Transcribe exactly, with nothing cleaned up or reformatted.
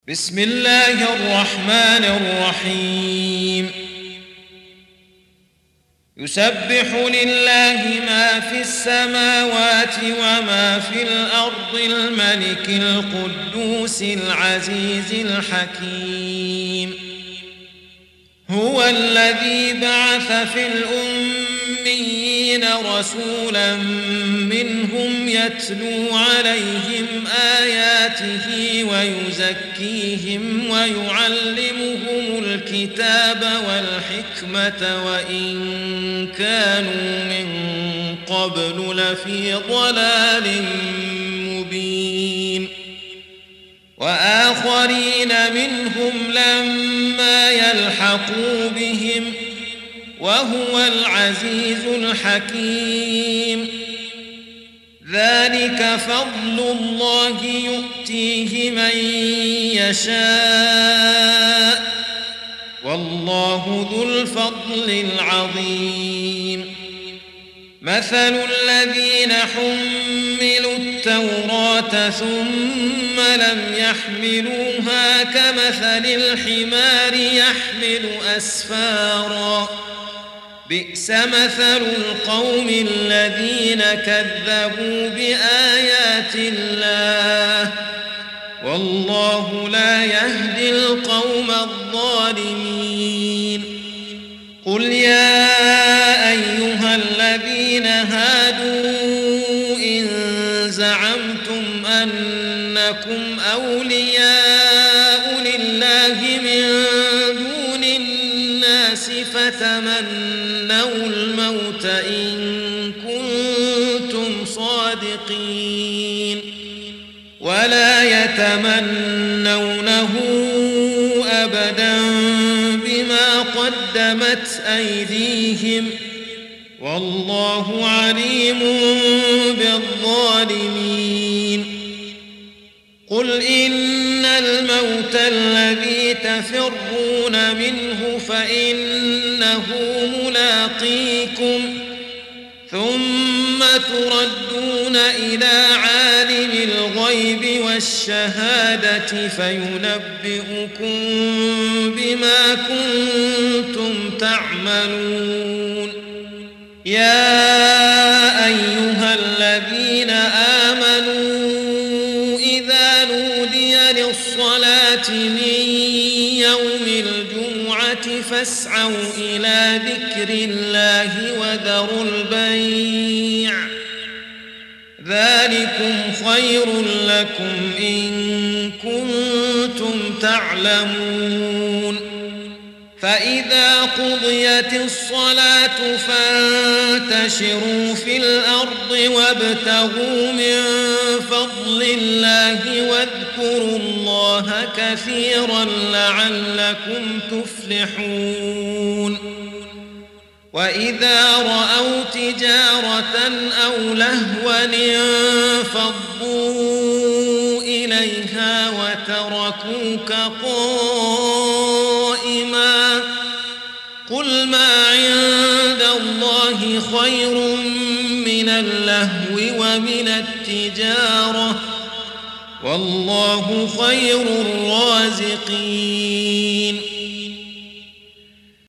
بسم الله الرحمن الرحيم يسبح لله ما في السماوات وما في الأرض الملك القدوس العزيز الحكيم هو الذي بعث في الأميين رسولا منهم يتلو عليهم آياته ويزكيهم ويعلمهم الكتاب والحكمة وإن كانوا من قبل لفي ضلال مبين وآخرين منهم لما يلحقوا بهم وهو العزيز الحكيم ذلك فضل الله يؤتيه من يشاء والله ذو الفضل العظيم مثل الذين حملوا التوراة ثم لم يحملوها كمثل الحمار يحمل أسفارا بئس مثل القوم الذين كذبوا بآيات الله والله لا يهدي القوم الظالمين قل يا أيها الذين هادوا إن زعمتم أنكم أولياء لله من دون الناس فتمنوا الموت إن كنتم صادقين ولا يتمنونه أبدا بما قدمت أيديهم والله عليم بالظالمين قل إن الموت الذي تفرون منه فإنه ملاقيكم ثم تردون إلى عالم الغيب والشهادة فينبئكم بما كنتم تعملون يا أيها الذين آمنوا إذا نودي للصلاة من يوم الجمعة فاسعوا إلى ذكر الله وذروا البيع ذلكم خير لكم إن كنتم تعلمون فإذا قضيت الصلاة فانتشروا في الأرض وابتغوا من فضل الله واذكروا الله كثيرا لعلكم تفلحون وإذا رأوا تجارة أو لهوا انفضوا إليها وتركوك قائما قل ما عند الله خير من اللهو ومن التجارة والله خير الرازقين